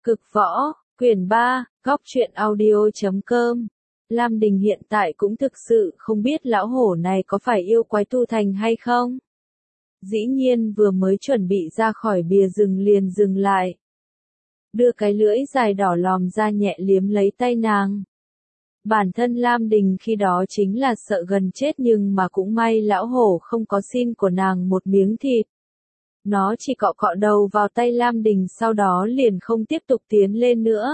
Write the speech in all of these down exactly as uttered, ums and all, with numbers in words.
Cực võ, quyển ba, góc truyện audio chấm com. Lam Đình hiện tại cũng thực sự không biết lão hổ này có phải yêu quái tu thành hay không. Dĩ nhiên vừa mới chuẩn bị ra khỏi bìa rừng liền dừng lại. Đưa cái lưỡi dài đỏ lòm ra nhẹ liếm lấy tay nàng. Bản thân Lam Đình khi đó chính là sợ gần chết nhưng mà cũng may lão hổ không có xin của nàng một miếng thịt. Nó chỉ cọ cọ đầu vào tay Lam Đình sau đó liền không tiếp tục tiến lên nữa.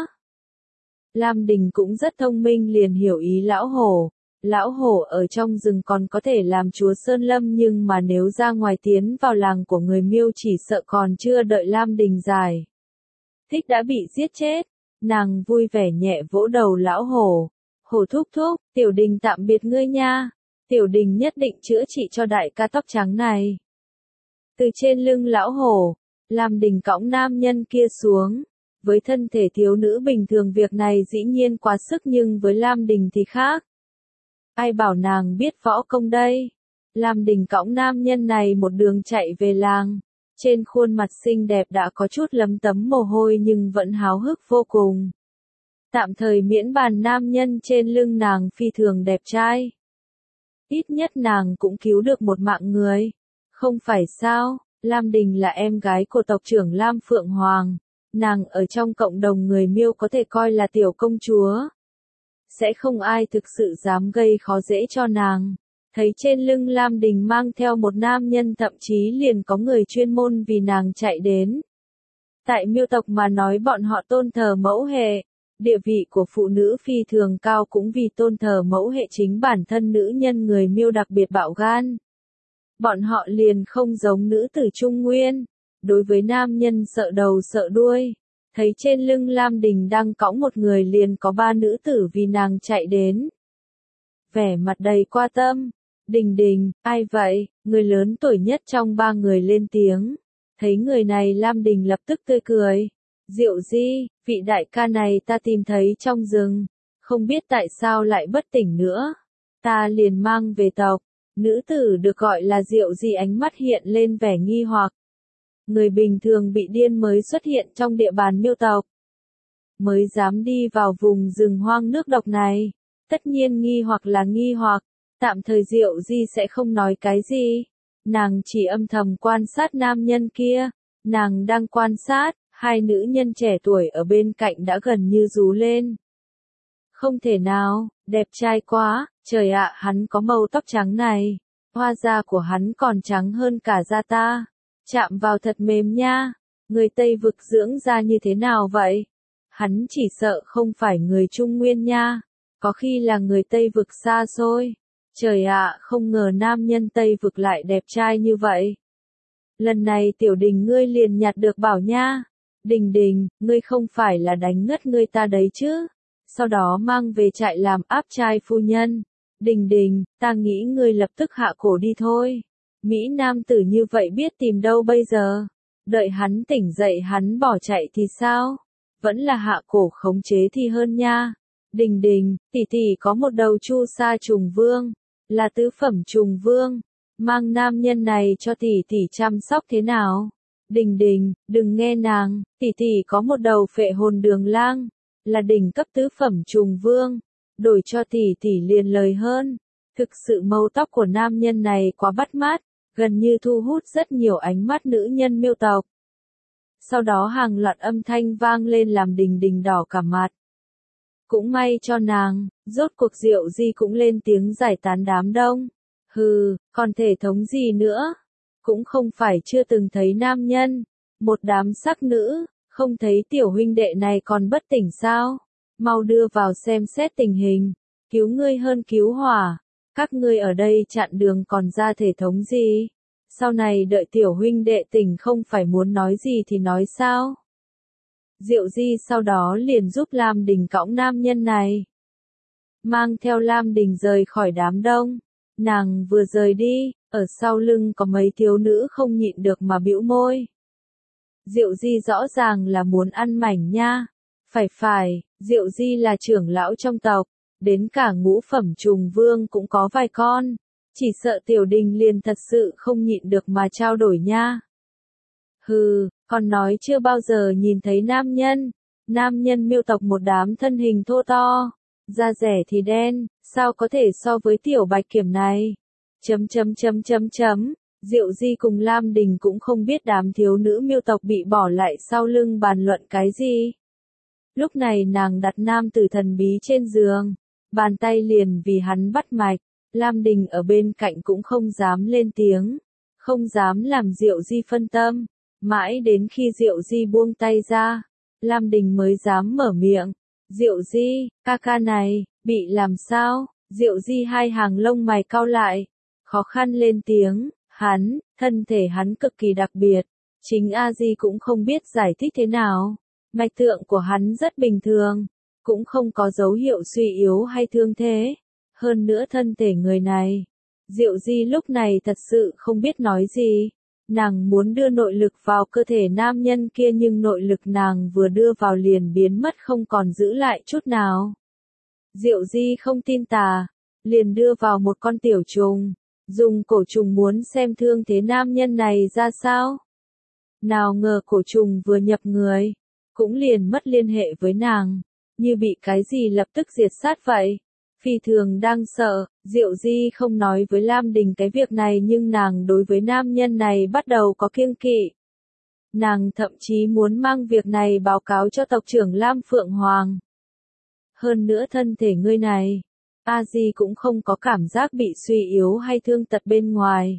Lam Đình cũng rất thông minh liền hiểu ý lão hổ. Lão hổ ở trong rừng còn có thể làm chúa Sơn Lâm nhưng mà nếu ra ngoài tiến vào làng của người Miêu chỉ sợ còn chưa đợi Lam Đình giải thích đã bị giết chết. Nàng vui vẻ nhẹ vỗ đầu lão hổ. Hổ thúc thúc, Tiểu Đình tạm biệt ngươi nha. Tiểu Đình nhất định chữa trị cho đại ca tóc trắng này. Từ trên lưng lão hổ, Lam Đình cõng nam nhân kia xuống. Với thân thể thiếu nữ bình thường việc này dĩ nhiên quá sức nhưng với Lam Đình thì khác. Ai bảo nàng biết võ công đây? Lam Đình cõng nam nhân này một đường chạy về làng. Trên khuôn mặt xinh đẹp đã có chút lấm tấm mồ hôi nhưng vẫn háo hức vô cùng. Tạm thời miễn bàn nam nhân trên lưng nàng phi thường đẹp trai. Ít nhất nàng cũng cứu được một mạng người. Không phải sao, Lam Đình là em gái của tộc trưởng Lam Phượng Hoàng. Nàng ở trong cộng đồng người Miêu có thể coi là tiểu công chúa. Sẽ không ai thực sự dám gây khó dễ cho nàng. Thấy trên lưng Lam Đình mang theo một nam nhân thậm chí liền có người chuyên môn vì nàng chạy đến. Tại Miêu tộc mà nói bọn họ tôn thờ mẫu hệ. Địa vị của phụ nữ phi thường cao cũng vì tôn thờ mẫu hệ chính bản thân nữ nhân người Miêu đặc biệt bạo gan. Bọn họ liền không giống nữ tử Trung Nguyên. Đối với nam nhân sợ đầu sợ đuôi. Thấy trên lưng Lam Đình đang cõng một người liền có ba nữ tử vì nàng chạy đến. Vẻ mặt đầy quan tâm. Đình Đình, ai vậy? Người lớn tuổi nhất trong ba người lên tiếng. Thấy người này Lam Đình lập tức tươi cười. Diệu Di, vị đại ca này ta tìm thấy trong rừng. Không biết tại sao lại bất tỉnh nữa. Ta liền mang về tộc. Nữ tử được gọi là Diệu Di ánh mắt hiện lên vẻ nghi hoặc. Người bình thường bị điên mới xuất hiện trong địa bàn Miêu tộc. Mới dám đi vào vùng rừng hoang nước độc này. Tất nhiên nghi hoặc là nghi hoặc. Tạm thời Diệu Di sẽ không nói cái gì. Nàng chỉ âm thầm quan sát nam nhân kia. Nàng đang quan sát, hai nữ nhân trẻ tuổi ở bên cạnh đã gần như rú lên. Không thể nào, đẹp trai quá, trời ạ hắn có màu tóc trắng này. Hoa da của hắn còn trắng hơn cả da ta. Chạm vào thật mềm nha. Người Tây vực dưỡng da như thế nào vậy? Hắn chỉ sợ không phải người Trung Nguyên nha. Có khi là người Tây vực xa xôi. Trời ạ, không ngờ nam nhân Tây vực lại đẹp trai như vậy. Lần này Tiểu Đình ngươi liền nhặt được bảo nha. Đình Đình, ngươi không phải là đánh ngất ngươi ta đấy chứ. Sau đó mang về trại làm áp trai phu nhân. Đình Đình, ta nghĩ ngươi lập tức hạ cổ đi thôi. Mỹ nam tử như vậy biết tìm đâu bây giờ. Đợi hắn tỉnh dậy hắn bỏ chạy thì sao? Vẫn là hạ cổ khống chế thì hơn nha. Đình Đình, tỷ tỷ có một đầu chu sa trùng vương. Là tứ phẩm trùng vương. Mang nam nhân này cho tỷ tỷ chăm sóc thế nào? Đình Đình, đừng nghe nàng. Tỷ tỷ có một đầu phệ hồn đường lang. Là đỉnh cấp tứ phẩm trùng vương. Đổi cho tỷ tỷ liền lời hơn. Thực sự màu tóc của nam nhân này quá bắt mắt. Gần như thu hút rất nhiều ánh mắt nữ nhân Miêu tộc. Sau đó hàng loạt âm thanh vang lên làm Đình Đình đỏ cả mặt. Cũng may cho nàng, rốt cuộc Diệu Di cũng lên tiếng giải tán đám đông. Hừ, còn thể thống gì nữa? Cũng không phải chưa từng thấy nam nhân. Một đám sắc nữ, không thấy tiểu huynh đệ này còn bất tỉnh sao? Mau đưa vào xem xét tình hình. Cứu ngươi hơn cứu hỏa. Các ngươi ở đây chặn đường còn ra thể thống gì? Sau này đợi tiểu huynh đệ tỉnh không phải muốn nói gì thì nói sao? Diệu Di sau đó liền giúp Lam Đình cõng nam nhân này. Mang theo Lam Đình rời khỏi đám đông. Nàng vừa rời đi, ở sau lưng có mấy thiếu nữ không nhịn được mà bĩu môi. Diệu Di rõ ràng là muốn ăn mảnh nha. Phải phải, Diệu Di là trưởng lão trong tộc. Đến cả ngũ phẩm trùng vương cũng có vài con. Chỉ sợ Tiểu Đình liền thật sự không nhịn được mà trao đổi nha. Hừ, còn nói chưa bao giờ nhìn thấy nam nhân. Nam nhân Miêu tộc một đám thân hình thô to, da rẻ thì đen, sao có thể so với tiểu bạch kiểm này? Chấm chấm chấm chấm chấm, Diệu Di cùng Lam Đình cũng không biết đám thiếu nữ Miêu tộc bị bỏ lại sau lưng bàn luận cái gì. Lúc này nàng đặt nam tử thần bí trên giường, bàn tay liền vì hắn bắt mạch, Lam Đình ở bên cạnh cũng không dám lên tiếng, không dám làm Diệu Di phân tâm, mãi đến khi Diệu Di buông tay ra, Lam Đình mới dám mở miệng. Diệu Di, ca ca này, bị làm sao? Diệu Di hai hàng lông mày cau lại, khó khăn lên tiếng, hắn, thân thể hắn cực kỳ đặc biệt, chính A Di cũng không biết giải thích thế nào. Mạch tượng của hắn rất bình thường, cũng không có dấu hiệu suy yếu hay thương thế. Hơn nữa thân thể người này, Diệu Di lúc này thật sự không biết nói gì. Nàng muốn đưa nội lực vào cơ thể nam nhân kia nhưng nội lực nàng vừa đưa vào liền biến mất không còn giữ lại chút nào. Diệu Di không tin tà, liền đưa vào một con tiểu trùng, dùng cổ trùng muốn xem thương thế nam nhân này ra sao. Nào ngờ cổ trùng vừa nhập người, cũng liền mất liên hệ với nàng, như bị cái gì lập tức diệt sát vậy. Phi thường đang sợ, Diệu Di không nói với Lam Đình cái việc này nhưng nàng đối với nam nhân này bắt đầu có kiêng kỵ. Nàng thậm chí muốn mang việc này báo cáo cho tộc trưởng Lam Phượng Hoàng. Hơn nữa thân thể ngươi này, A Di cũng không có cảm giác bị suy yếu hay thương tật bên ngoài.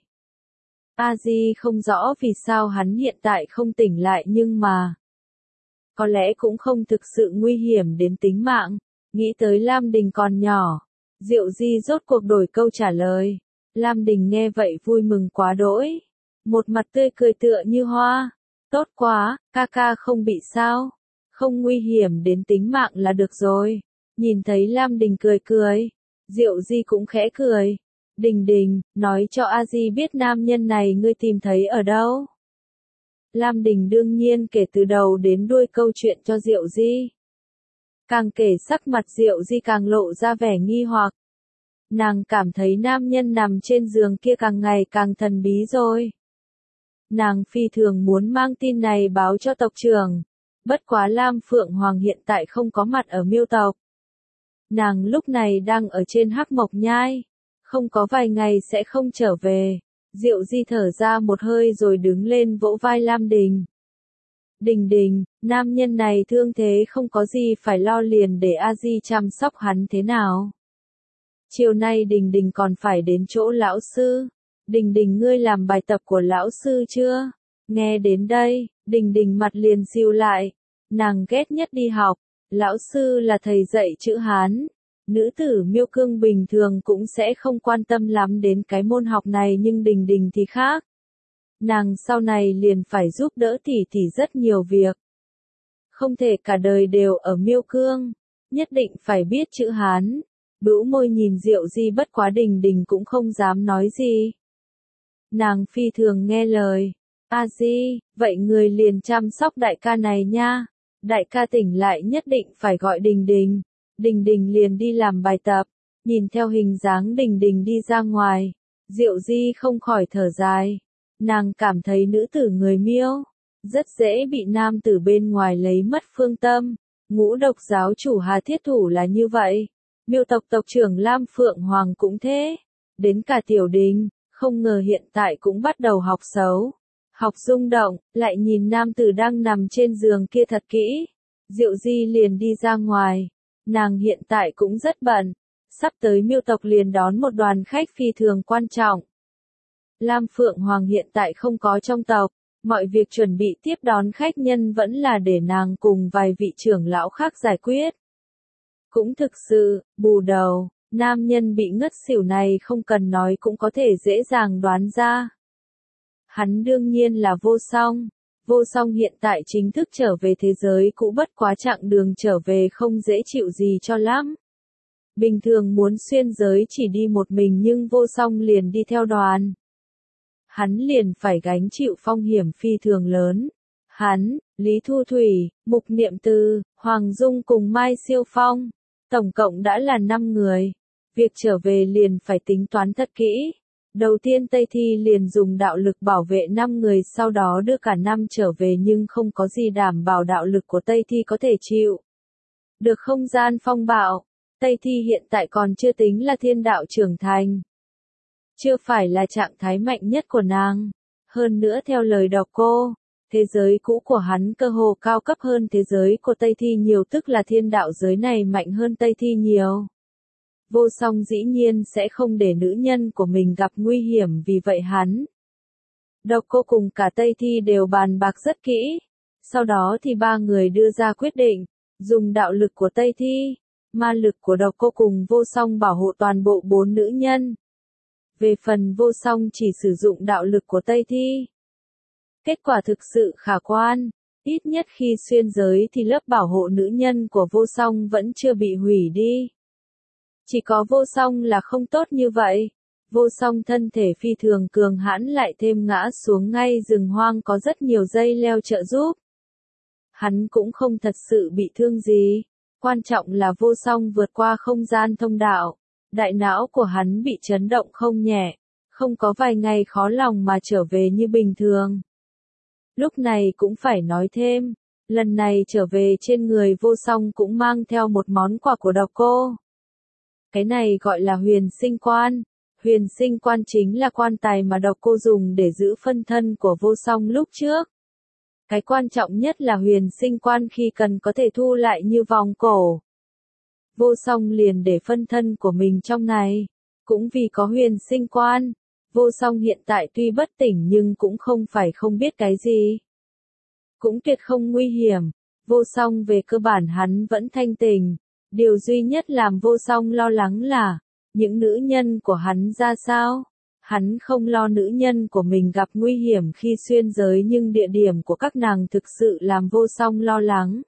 A Di không rõ vì sao hắn hiện tại không tỉnh lại nhưng mà có lẽ cũng không thực sự nguy hiểm đến tính mạng. Nghĩ tới Lam Đình còn nhỏ, Diệu Di rốt cuộc đổi câu trả lời. Lam Đình nghe vậy vui mừng quá đỗi, một mặt tươi cười tựa như hoa. Tốt quá, ca ca không bị sao, không nguy hiểm đến tính mạng là được rồi. Nhìn thấy Lam Đình cười cười, Diệu Di cũng khẽ cười. Đình Đình, nói cho A Di biết nam nhân này ngươi tìm thấy ở đâu. Lam Đình đương nhiên kể từ đầu đến đuôi câu chuyện cho Diệu Di. Càng kể sắc mặt Diệu Di càng lộ ra vẻ nghi hoặc. Nàng cảm thấy nam nhân nằm trên giường kia càng ngày càng thần bí rồi. Nàng phi thường muốn mang tin này báo cho tộc trưởng. Bất quá Lam Phượng Hoàng hiện tại không có mặt ở Miêu tộc. Nàng lúc này đang ở trên Hắc Mộc Nhai. Không có vài ngày sẽ không trở về. Diệu Di thở ra một hơi rồi đứng lên vỗ vai Lam Đình. Đình Đình, nam nhân này thương thế không có gì phải lo liền để A Di chăm sóc hắn thế nào. Chiều nay Đình Đình còn phải đến chỗ lão sư. Đình Đình ngươi làm bài tập của lão sư chưa? Nghe đến đây, Đình Đình mặt liền siêu lại. Nàng ghét nhất đi học. Lão sư là thầy dạy chữ Hán. Nữ tử Miêu Cương bình thường cũng sẽ không quan tâm lắm đến cái môn học này nhưng Đình Đình thì khác. Nàng sau này liền phải giúp đỡ tỷ tỷ rất nhiều việc. Không thể cả đời đều ở Miêu Cương, nhất định phải biết chữ Hán. Bĩu môi nhìn Diệu Di bất quá Đình Đình cũng không dám nói gì. Nàng phi thường nghe lời. A Di, vậy người liền chăm sóc đại ca này nha. Đại ca tỉnh lại nhất định phải gọi Đình Đình. Đình Đình liền đi làm bài tập, nhìn theo hình dáng Đình Đình đi ra ngoài. Diệu Di không khỏi thở dài. Nàng cảm thấy nữ tử người Miêu rất dễ bị nam tử bên ngoài lấy mất phương tâm. Ngũ độc giáo chủ Hà Thiết Thủ là như vậy. Miêu tộc tộc trưởng Lam Phượng Hoàng cũng thế. Đến cả Tiểu Đình, không ngờ hiện tại cũng bắt đầu học xấu. Học rung động, lại nhìn nam tử đang nằm trên giường kia thật kỹ. Diệu Di liền đi ra ngoài. Nàng hiện tại cũng rất bận. Sắp tới Miêu tộc liền đón một đoàn khách phi thường quan trọng. Lam Phượng Hoàng hiện tại không có trong tộc, mọi việc chuẩn bị tiếp đón khách nhân vẫn là để nàng cùng vài vị trưởng lão khác giải quyết. Cũng thực sự, bù đầu, nam nhân bị ngất xỉu này không cần nói cũng có thể dễ dàng đoán ra. Hắn đương nhiên là Vô Song. Vô Song hiện tại chính thức trở về thế giới cũ bất quá chặng đường trở về không dễ chịu gì cho lắm. Bình thường muốn xuyên giới chỉ đi một mình nhưng Vô Song liền đi theo đoàn. Hắn liền phải gánh chịu phong hiểm phi thường lớn. Hắn, Lý Thu Thủy, Mục Niệm Từ, Hoàng Dung cùng Mai Siêu Phong, tổng cộng đã là năm người. Việc trở về liền phải tính toán thật kỹ. Đầu tiên Tây Thi liền dùng đạo lực bảo vệ năm người, sau đó đưa cả năm trở về, nhưng không có gì đảm bảo đạo lực của Tây Thi có thể chịu được không gian phong bạo. Tây Thi hiện tại còn chưa tính là thiên đạo trưởng thành, chưa phải là trạng thái mạnh nhất của nàng. Hơn nữa theo lời Độc Cô, thế giới cũ của hắn cơ hồ cao cấp hơn thế giới của Tây Thi nhiều, tức là thiên đạo giới này mạnh hơn Tây Thi nhiều. Vô Song dĩ nhiên sẽ không để nữ nhân của mình gặp nguy hiểm, vì vậy hắn, Độc Cô cùng cả Tây Thi đều bàn bạc rất kỹ. Sau đó thì ba người đưa ra quyết định, dùng đạo lực của Tây Thi, ma lực của Độc Cô cùng Vô Song bảo hộ toàn bộ bốn nữ nhân. Về phần Vô Song chỉ sử dụng đạo lực của Tây Thi. Kết quả thực sự khả quan, ít nhất khi xuyên giới thì lớp bảo hộ nữ nhân của Vô Song vẫn chưa bị hủy đi. Chỉ có Vô Song là không tốt như vậy. Vô Song thân thể phi thường cường hãn, lại thêm ngã xuống ngay rừng hoang có rất nhiều dây leo trợ giúp. Hắn cũng không thật sự bị thương gì. Quan trọng là Vô Song vượt qua không gian thông đạo. Đại não của hắn bị chấn động không nhẹ, không có vài ngày khó lòng mà trở về như bình thường. Lúc này cũng phải nói thêm, lần này trở về trên người Vô Song cũng mang theo một món quà của Độc Cô. Cái này gọi là huyền sinh quan. Huyền sinh quan chính là quan tài mà Độc Cô dùng để giữ phân thân của Vô Song lúc trước. Cái quan trọng nhất là huyền sinh quan khi cần có thể thu lại như vòng cổ. Vô Song liền để phân thân của mình trong này. Cũng vì có huyền sinh quan, Vô Song hiện tại tuy bất tỉnh nhưng cũng không phải không biết cái gì. Cũng tuyệt không nguy hiểm. Vô Song về cơ bản hắn vẫn thanh tỉnh. Điều duy nhất làm Vô Song lo lắng là, những nữ nhân của hắn ra sao? Hắn không lo nữ nhân của mình gặp nguy hiểm khi xuyên giới, nhưng địa điểm của các nàng thực sự làm Vô Song lo lắng.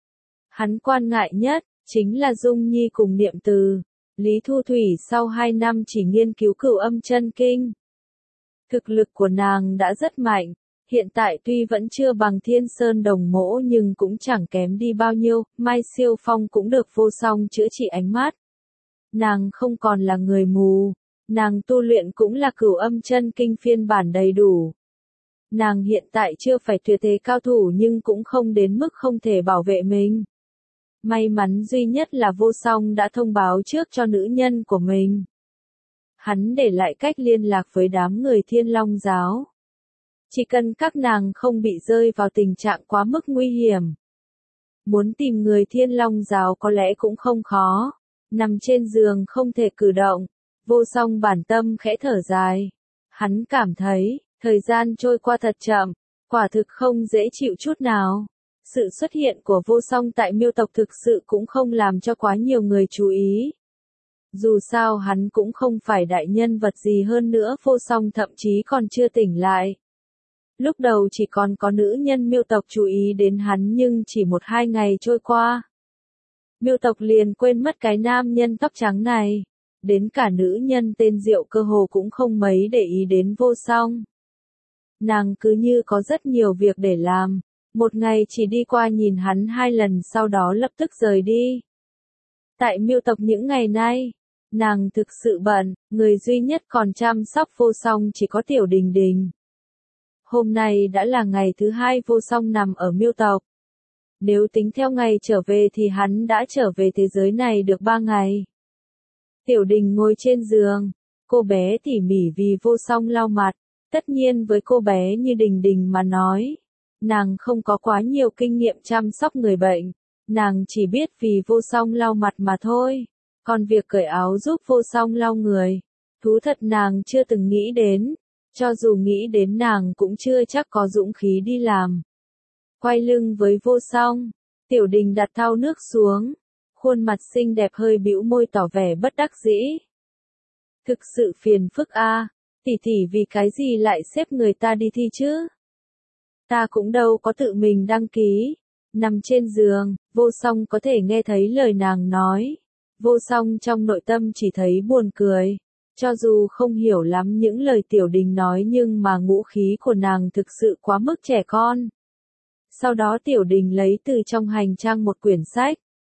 Hắn quan ngại nhất, chính là Dung Nhi cùng Niệm Từ. Lý Thu Thủy sau hai năm chỉ nghiên cứu Cửu Âm Chân Kinh. Thực lực của nàng đã rất mạnh, hiện tại tuy vẫn chưa bằng Thiên Sơn Đồng Mỗ nhưng cũng chẳng kém đi bao nhiêu. Mai Siêu Phong cũng được Vô Song chữa trị ánh mắt. Nàng không còn là người mù, nàng tu luyện cũng là Cửu Âm Chân Kinh phiên bản đầy đủ. Nàng hiện tại chưa phải tuyệt thế cao thủ nhưng cũng không đến mức không thể bảo vệ mình. May mắn duy nhất là Vô Song đã thông báo trước cho nữ nhân của mình. Hắn để lại cách liên lạc với đám người Thiên Long giáo. Chỉ cần các nàng không bị rơi vào tình trạng quá mức nguy hiểm. Muốn tìm người Thiên Long giáo có lẽ cũng không khó. Nằm trên giường không thể cử động, Vô Song bản tâm khẽ thở dài. Hắn cảm thấy, thời gian trôi qua thật chậm, quả thực không dễ chịu chút nào. Sự xuất hiện của Vô Song tại Miêu tộc thực sự cũng không làm cho quá nhiều người chú ý. Dù sao hắn cũng không phải đại nhân vật gì, hơn nữa Vô Song thậm chí còn chưa tỉnh lại. Lúc đầu chỉ còn có nữ nhân Miêu tộc chú ý đến hắn, nhưng chỉ một hai ngày trôi qua, Miêu tộc liền quên mất cái nam nhân tóc trắng này. Đến cả nữ nhân tên Diệu cơ hồ cũng không mấy để ý đến Vô Song. Nàng cứ như có rất nhiều việc để làm. Một ngày chỉ đi qua nhìn hắn hai lần, sau đó lập tức rời đi. Tại Miêu tộc những ngày nay, nàng thực sự bận, người duy nhất còn chăm sóc Vô Song chỉ có Tiểu Đình Đình. Hôm nay đã là ngày thứ hai Vô Song nằm ở Miêu tộc. Nếu tính theo ngày trở về thì hắn đã trở về thế giới này được ba ngày. Tiểu Đình ngồi trên giường, cô bé tỉ mỉ vì Vô Song lau mặt. Tất nhiên với cô bé như Đình Đình mà nói, nàng không có quá nhiều kinh nghiệm chăm sóc người bệnh. Nàng chỉ biết vì Vô Song lau mặt mà thôi. Còn việc cởi áo giúp Vô Song lau người, thú thật nàng chưa từng nghĩ đến. Cho dù nghĩ đến nàng cũng chưa chắc có dũng khí đi làm. Quay lưng với Vô Song, Tiểu Đình đặt thau nước xuống. Khuôn mặt xinh đẹp hơi bĩu môi tỏ vẻ bất đắc dĩ. Thực sự phiền phức a, à. Tỷ tỷ vì cái gì lại xếp người ta đi thi chứ? Ta cũng đâu có tự mình đăng ký. Nằm trên giường, Vô Song có thể nghe thấy lời nàng nói. Vô Song trong nội tâm chỉ thấy buồn cười. Cho dù không hiểu lắm những lời Tiểu Đình nói nhưng mà ngũ khí của nàng thực sự quá mức trẻ con. Sau đó Tiểu Đình lấy từ trong hành trang một quyển sách.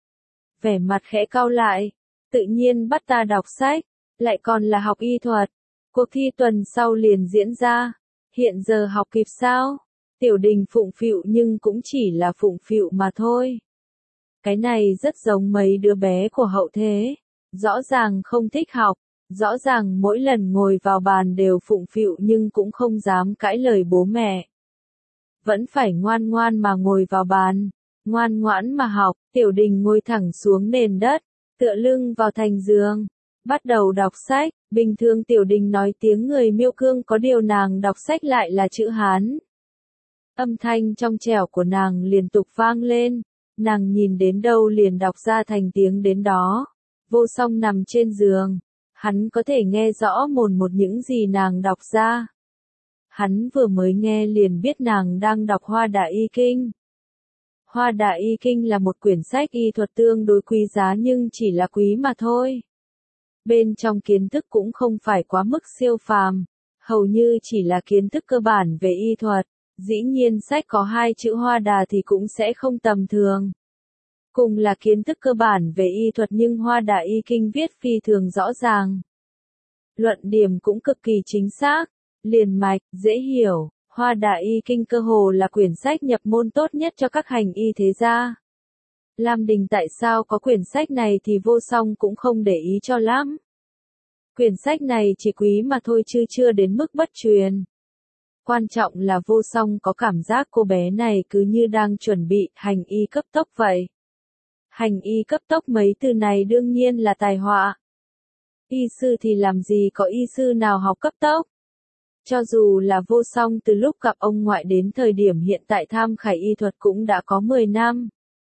Vẻ mặt khẽ cau lại, tự nhiên bắt ta đọc sách, lại còn là học y thuật. Cuộc thi tuần sau liền diễn ra. Hiện giờ học kịp sao? Tiểu Đình phụng phịu nhưng cũng chỉ là phụng phịu mà thôi. Cái này rất giống mấy đứa bé của hậu thế. Rõ ràng không thích học, rõ ràng mỗi lần ngồi vào bàn đều phụng phịu nhưng cũng không dám cãi lời bố mẹ. Vẫn phải ngoan ngoan mà ngồi vào bàn, ngoan ngoãn mà học. Tiểu Đình ngồi thẳng xuống nền đất, tựa lưng vào thành giường, bắt đầu đọc sách. Bình thường Tiểu Đình nói tiếng người Miêu Cương, có điều nàng đọc sách lại là chữ Hán. Âm thanh trong trẻo của nàng liên tục vang lên, nàng nhìn đến đâu liền đọc ra thành tiếng đến đó. Vô Song nằm trên giường, hắn có thể nghe rõ mồn một những gì nàng đọc ra. Hắn vừa mới nghe liền biết nàng đang đọc Hoa Đà Y Kinh. Hoa Đà Y Kinh là một quyển sách y thuật tương đối quý giá nhưng chỉ là quý mà thôi. Bên trong kiến thức cũng không phải quá mức siêu phàm, hầu như chỉ là kiến thức cơ bản về y thuật. Dĩ nhiên sách có hai chữ Hoa Đà thì cũng sẽ không tầm thường. Cùng là kiến thức cơ bản về y thuật nhưng Hoa Đà Y Kinh viết phi thường rõ ràng. Luận điểm cũng cực kỳ chính xác, liền mạch, dễ hiểu. Hoa Đà Y Kinh cơ hồ là quyển sách nhập môn tốt nhất cho các hành y thế gia. Lam Đình tại sao có quyển sách này thì Vô Song cũng không để ý cho lắm. Quyển sách này chỉ quý mà thôi chứ chưa đến mức bất truyền. Quan trọng là Vô Song có cảm giác cô bé này cứ như đang chuẩn bị hành y cấp tốc vậy. Hành y cấp tốc mấy từ này đương nhiên là tài họa. Y sư thì làm gì có y sư nào học cấp tốc. Cho dù là Vô Song từ lúc gặp ông ngoại đến thời điểm hiện tại tham khảo y thuật cũng đã có mười năm.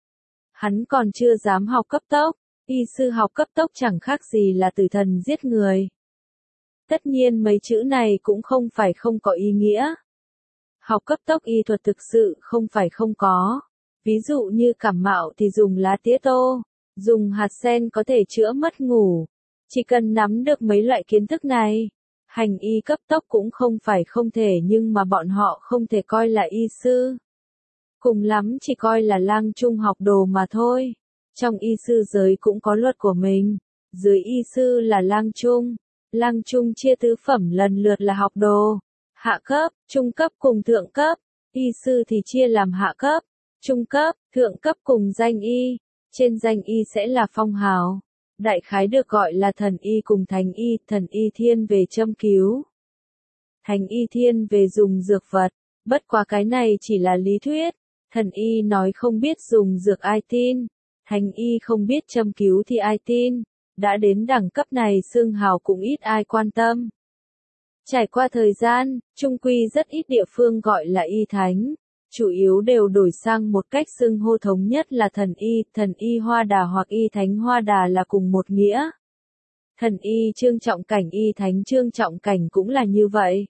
Hắn còn chưa dám học cấp tốc, y sư học cấp tốc chẳng khác gì là tử thần giết người. Tất nhiên mấy chữ này cũng không phải không có ý nghĩa. Học cấp tốc y thuật thực sự không phải không có. Ví dụ như cảm mạo thì dùng lá tía tô, dùng hạt sen có thể chữa mất ngủ. Chỉ cần nắm được mấy loại kiến thức này, hành y cấp tốc cũng không phải không thể nhưng mà bọn họ không thể coi là y sư. Cùng lắm chỉ coi là lang trung học đồ mà thôi. Trong y sư giới cũng có luật của mình. Dưới y sư là lang trung. Lang trung chia tứ phẩm lần lượt là học đồ, hạ cấp, trung cấp cùng thượng cấp. Y sư thì chia làm hạ cấp, trung cấp, thượng cấp cùng danh y. Trên danh y sẽ là phong hào. Đại khái được gọi là thần y cùng thánh y. Thần y thiên về châm cứu, thánh y thiên về dùng dược vật. Bất quá cái này chỉ là lý thuyết. Thần y nói không biết dùng dược ai tin, thánh y không biết châm cứu thì ai tin. Đã đến đẳng cấp này xương hào cũng ít ai quan tâm. Trải qua thời gian, chung quy rất ít địa phương gọi là y thánh. Chủ yếu đều đổi sang một cách xưng hô thống nhất là thần y. Thần y Hoa Đà hoặc y thánh Hoa Đà là cùng một nghĩa. Thần y Trương Trọng Cảnh, y thánh Trương Trọng Cảnh cũng là như vậy.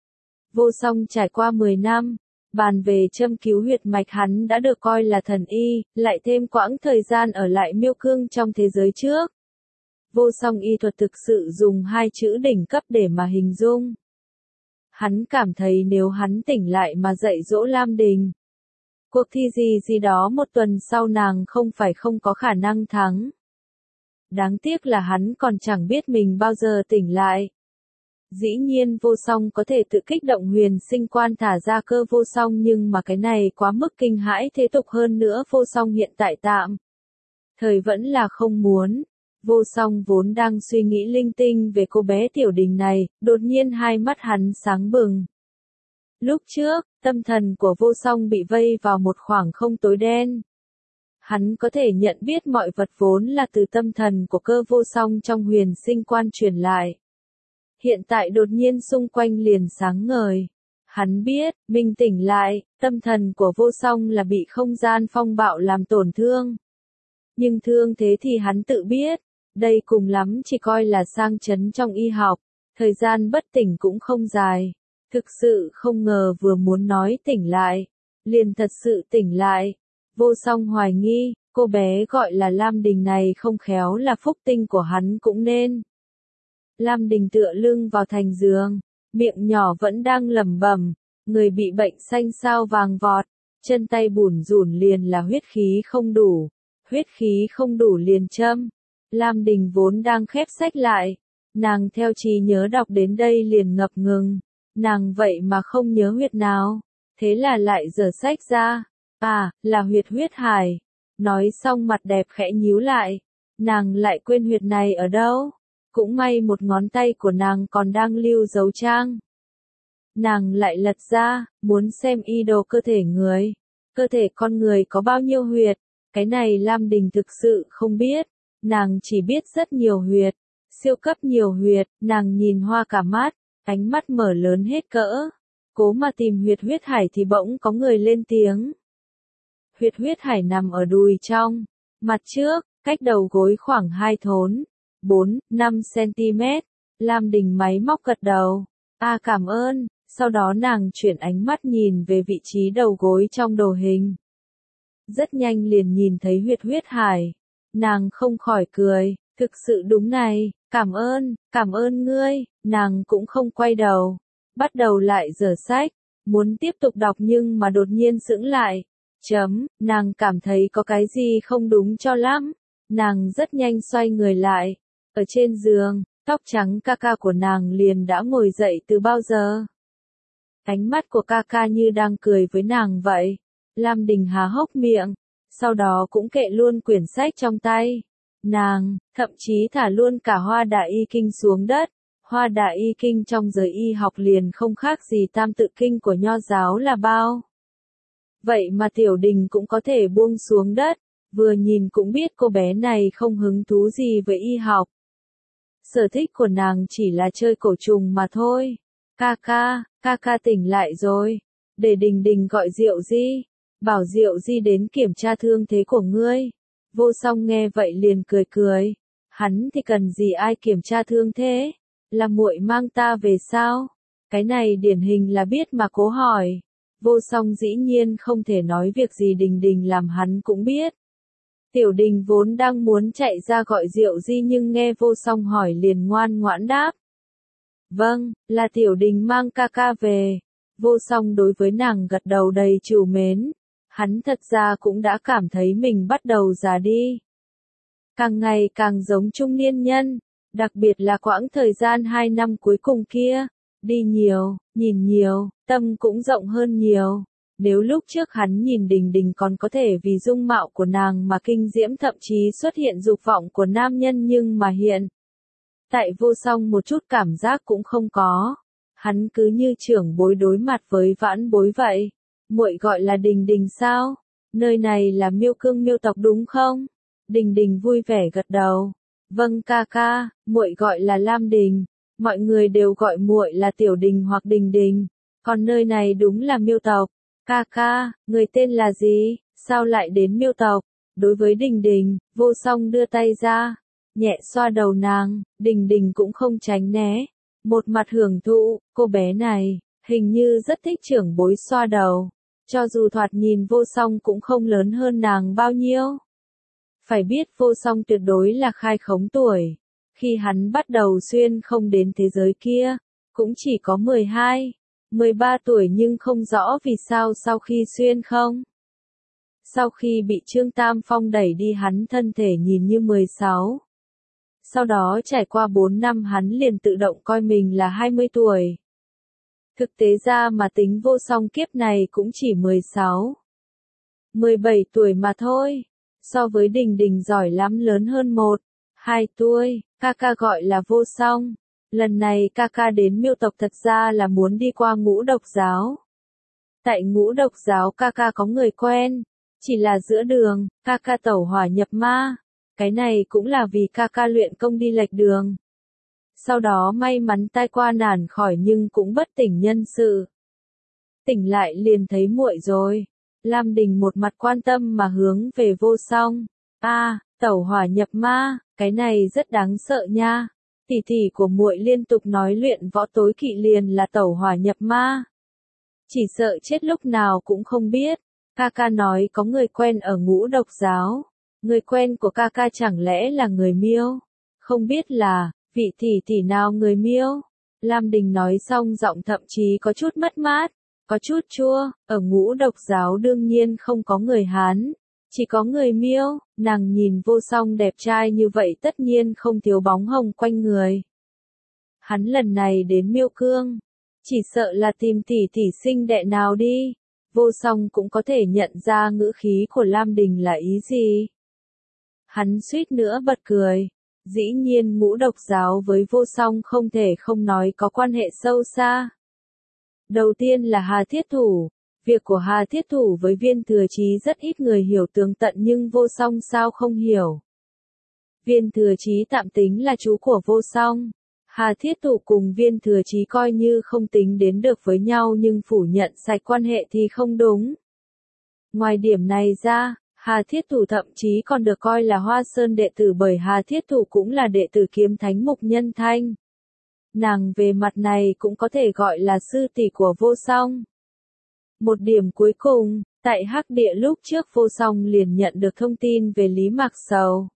Vô Song trải qua mười năm, bàn về châm cứu huyệt mạch hắn đã được coi là thần y, lại thêm quãng thời gian ở lại Miêu Cương trong thế giới trước. Vô Song y thuật thực sự dùng hai chữ đỉnh cấp để mà hình dung. Hắn cảm thấy nếu hắn tỉnh lại mà dạy dỗ Lam Đình, cuộc thi gì gì đó một tuần sau nàng không phải không có khả năng thắng. Đáng tiếc là hắn còn chẳng biết mình bao giờ tỉnh lại. Dĩ nhiên Vô Song có thể tự kích động huyền sinh quan thả ra cơ Vô Song nhưng mà cái này quá mức kinh hãi thế tục hơn nữa Vô Song hiện tại tạm thời vẫn là không muốn. Vô Song vốn đang suy nghĩ linh tinh về cô bé Tiểu Đình này, đột nhiên hai mắt hắn sáng bừng. Lúc trước, tâm thần của Vô Song bị vây vào một khoảng không tối đen. Hắn có thể nhận biết mọi vật vốn là từ tâm thần của cơ Vô Song trong huyền sinh quan truyền lại. Hiện tại đột nhiên xung quanh liền sáng ngời. Hắn biết, mình tỉnh lại, tâm thần của Vô Song là bị không gian phong bạo làm tổn thương. Nhưng thương thế thì hắn tự biết. Đây cùng lắm chỉ coi là sang chấn trong y học, thời gian bất tỉnh cũng không dài. Thực sự không ngờ vừa muốn nói tỉnh lại, liền thật sự tỉnh lại. Vô Song hoài nghi, cô bé gọi là Lam Đình này không khéo là phúc tinh của hắn cũng nên. Lam Đình tựa lưng vào thành giường, miệng nhỏ vẫn đang lẩm bẩm, người bị bệnh xanh sao vàng vọt, chân tay bủn rủn liền là huyết khí không đủ, huyết khí không đủ liền châm. Lam Đình vốn đang khép sách lại, Nàng theo trí nhớ đọc đến đây liền ngập ngừng. Nàng vậy mà không nhớ huyệt nào. Thế là lại giở sách ra. À, là huyệt huyết hải. Nói xong mặt đẹp khẽ nhíu lại. Nàng lại quên huyệt này ở đâu. Cũng may một ngón tay của nàng còn đang lưu dấu trang. Nàng lại lật ra, muốn xem y đồ cơ thể người. Cơ thể con người có bao nhiêu huyệt. Cái này Lam Đình thực sự không biết. Nàng chỉ biết rất nhiều huyệt. Siêu cấp nhiều huyệt, nàng nhìn hoa cả mắt. Ánh mắt mở lớn hết cỡ. Cố mà tìm huyệt huyết hải thì bỗng có người lên tiếng. Huyệt huyết hải nằm ở đùi trong. Mặt trước, cách đầu gối khoảng hai thốn. bốn, năm xăng-ti-mét. Lam Đình máy móc gật đầu. À cảm ơn. Sau đó nàng chuyển ánh mắt nhìn về vị trí đầu gối trong đồ hình. Rất nhanh liền nhìn thấy huyệt huyết hải. Nàng không khỏi cười. Thực sự đúng này. Cảm ơn, cảm ơn ngươi. Nàng cũng không quay đầu. Bắt đầu lại giở sách. Muốn tiếp tục đọc nhưng mà đột nhiên sững lại. Chấm, nàng cảm thấy có cái gì không đúng cho lắm. Nàng rất nhanh xoay người lại. Ở trên giường, tóc trắng ca ca của nàng liền đã ngồi dậy từ bao giờ. Ánh mắt của ca ca như đang cười với nàng vậy. Lam Đình há hốc miệng. Sau đó cũng kệ luôn quyển sách trong tay. Nàng, thậm chí thả luôn cả hoa đà y kinh xuống đất. Hoa đà y kinh trong giới y học liền không khác gì tam tự kinh của nho giáo là bao. Vậy mà Tiểu Đình cũng có thể buông xuống đất. Vừa nhìn cũng biết cô bé này không hứng thú gì với y học. Sở thích của nàng chỉ là chơi cổ trùng mà thôi. Ca ca, ca ca tỉnh lại rồi. Để Đình Đình gọi Diệu Di. Bảo Diệu Di đến kiểm tra thương thế của ngươi. Vô Song nghe vậy liền cười cười. Hắn thì cần gì ai kiểm tra thương thế? Là muội mang ta về sao? Cái này điển hình là biết mà cố hỏi. Vô Song dĩ nhiên không thể nói việc gì Đình Đình làm hắn cũng biết. Tiểu Đình vốn đang muốn chạy ra gọi Diệu Di nhưng nghe Vô Song hỏi liền ngoan ngoãn đáp. Vâng, là Tiểu Đình mang ca ca về. Vô Song đối với nàng gật đầu đầy trìu mến. Hắn thật ra cũng đã cảm thấy mình bắt đầu già đi. Càng ngày càng giống trung niên nhân, đặc biệt là quãng thời gian hai năm cuối cùng kia. Đi nhiều, nhìn nhiều, tâm cũng rộng hơn nhiều. Nếu lúc trước hắn nhìn Đình Đình còn có thể vì dung mạo của nàng mà kinh diễm thậm chí xuất hiện dục vọng của nam nhân nhưng mà hiện. Tại Vô Song một chút cảm giác cũng không có. Hắn cứ như trưởng bối đối mặt với vãn bối vậy. Muội gọi là Đình Đình sao? Nơi này là Miêu Cương Miêu tộc đúng không? Đình Đình vui vẻ gật đầu. Vâng ca ca, muội gọi là Lam Đình. Mọi người đều gọi muội là Tiểu Đình hoặc Đình Đình. Còn nơi này đúng là Miêu tộc. Ca ca, người tên là gì? Sao lại đến Miêu tộc? Đối với Đình Đình, Vô Song đưa tay ra, nhẹ xoa đầu nàng. Đình Đình cũng không tránh né. Một mặt hưởng thụ, cô bé này, hình như rất thích trưởng bối xoa đầu. Cho dù thoạt nhìn Vô Song cũng không lớn hơn nàng bao nhiêu. Phải biết Vô Song tuyệt đối là khai khống tuổi. Khi hắn bắt đầu xuyên không đến thế giới kia, cũng chỉ có mười hai, mười ba tuổi nhưng không rõ vì sao sau khi xuyên không. Sau khi bị Trương Tam Phong đẩy đi hắn thân thể nhìn như mười sáu. Sau đó trải qua bốn năm hắn liền tự động coi mình là hai mươi tuổi. Thực tế ra mà tính Vô Song kiếp này cũng chỉ mười sáu, mười bảy tuổi mà thôi. So với Đình Đình giỏi lắm lớn hơn một, hai tuổi, ca ca gọi là Vô Song. Lần này ca ca đến Miêu tộc thật ra là muốn đi qua Ngũ Độc giáo. Tại Ngũ Độc giáo ca ca có người quen, chỉ là giữa đường, ca ca tẩu hỏa nhập ma. Cái này cũng là vì ca ca luyện công đi lệch đường. Sau đó may mắn tai qua nản khỏi nhưng cũng bất tỉnh nhân sự. Tỉnh lại liền thấy muội rồi. Lam Đình một mặt quan tâm mà hướng về Vô Song. A, à, tẩu hỏa nhập ma, cái này rất đáng sợ nha. Tỷ tỷ của muội liên tục nói luyện võ tối kỵ liền là tẩu hỏa nhập ma. Chỉ sợ chết lúc nào cũng không biết. Ca ca nói có người quen ở Ngũ Độc giáo. Người quen của ca ca chẳng lẽ là người Miêu? Không biết là, vị tỷ tỷ nào người Miêu? Lam Đình nói xong giọng thậm chí có chút mất mát, có chút chua. Ở Ngũ Độc giáo đương nhiên không có người Hán, chỉ có người Miêu. Nàng nhìn Vô Song đẹp trai như vậy tất nhiên không thiếu bóng hồng quanh người. Hắn lần này đến Miêu Cương, chỉ sợ là tìm tỷ tỷ xinh đệ nào đi. Vô Song cũng có thể nhận ra ngữ khí của Lam Đình là ý gì. Hắn suýt nữa bật cười. Dĩ nhiên Ngũ Độc giáo với Vô Song không thể không nói có quan hệ sâu xa. Đầu tiên là Hà Thiết Thủ. Việc của Hà Thiết Thủ với Viên Thừa Chí rất ít người hiểu tường tận nhưng Vô Song sao không hiểu. Viên Thừa Chí tạm tính là chú của Vô Song. Hà Thiết Thủ cùng Viên Thừa Chí coi như không tính đến được với nhau nhưng phủ nhận sạch quan hệ thì không đúng. Ngoài điểm này ra, Hà Thiết Thủ thậm chí còn được coi là Hoa Sơn đệ tử bởi Hà Thiết Thủ cũng là đệ tử Kiếm Thánh Mục Nhân Thanh. Nàng về mặt này cũng có thể gọi là sư tỷ của Vô Song. Một điểm cuối cùng, tại Hắc Địa lúc trước Vô Song liền nhận được thông tin về Lý Mạc Sầu.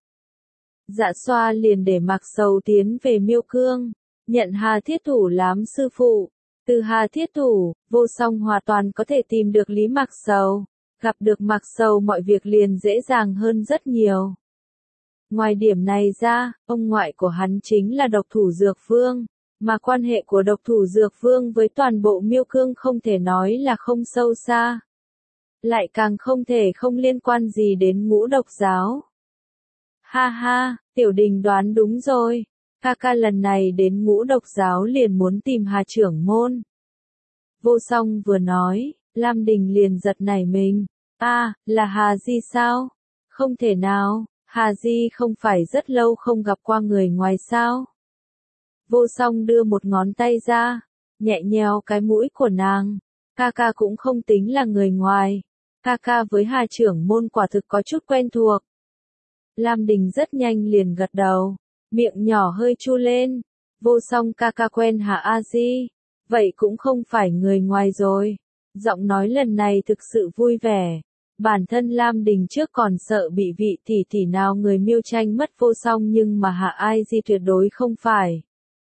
Dạ Xoa liền để Mạc Sầu tiến về Miêu Cương, nhận Hà Thiết Thủ làm sư phụ. Từ Hà Thiết Thủ, Vô Song hoàn toàn có thể tìm được Lý Mạc Sầu. Gặp được Mạc Sầu mọi việc liền dễ dàng hơn rất nhiều. Ngoài điểm này ra, ông ngoại của hắn chính là Độc Thủ Dược Vương, mà quan hệ của Độc Thủ Dược Vương với toàn bộ Miêu Cương không thể nói là không sâu xa. Lại càng không thể không liên quan gì đến Ngũ Độc giáo. Ha ha, Tiểu Đình đoán đúng rồi, ca ca lần này đến Ngũ Độc giáo liền muốn tìm Hà trưởng môn. Vô Song vừa nói, Lam Đình liền giật nảy mình. A, à, là Hà Di sao? Không thể nào, Hà Di không phải rất lâu không gặp qua người ngoài sao? Vô Song đưa một ngón tay ra, nhẹ nhèo cái mũi của nàng. Ca ca cũng không tính là người ngoài. Ca ca với Hà trưởng môn quả thực có chút quen thuộc. Lam Đình rất nhanh liền gật đầu, miệng nhỏ hơi chu lên. Vô Song ca ca quen Hà A Di, vậy cũng không phải người ngoài rồi. Giọng nói lần này thực sự vui vẻ. Bản thân Lam Đình trước còn sợ bị vị tỷ tỷ nào người Miêu tranh mất Vô Song nhưng mà Hạ A Di tuyệt đối không phải.